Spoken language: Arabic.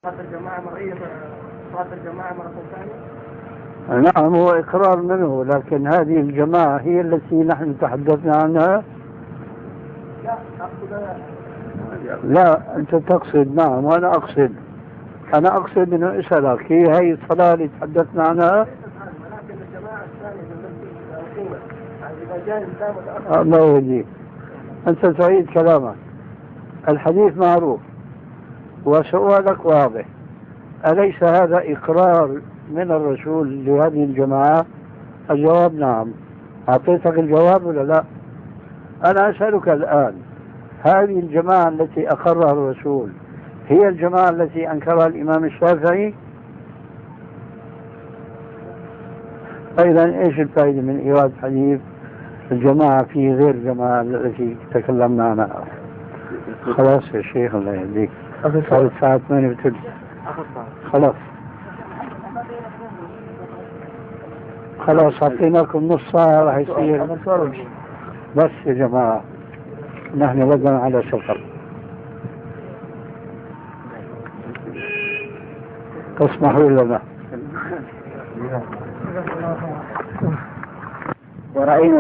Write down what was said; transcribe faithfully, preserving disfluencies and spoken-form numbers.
صلاة الجماعة مرئية صلاة الجماعة مرة ثانية؟ نعم، هو إقرار منه، لكن هذه الجماعة هي التي نحن تحدثنا عنها. لا أقصد لا، أنت تقصد. نعم، وأنا أقصد أنا أقصد أنه أسألك، هي هي الصلاة اللي تحدثنا عنها؟ ولكن الجماعة الثانية التي أقيمت إذا جاء الإنسان متأخر. الله يهديك، أنت تعيد كلامك. الحديث معروف وسؤالك واضح. أليس هذا إقرار من الرسول لهذه الجماعة؟ الجواب نعم. أعطيتك الجواب ولا لا؟ أنا أسألك الآن، هذه الجماعة التي أقرها الرسول هي الجماعة التي أنكرها الإمام الشافعي؟ أيضا إيش الفائدة من إيراد حديث الجماعة في غير الجماعة التي تكلمنا عنها؟ خلاص يا شيخ، الله يهديك، صارت الساعة ثمانية وثلث. خلاص خلاص أعطيناكم نص ساعة راح يصير. بس يا جماعة، نحن لدنا على سفر، تسمحوا لنا. ورأينا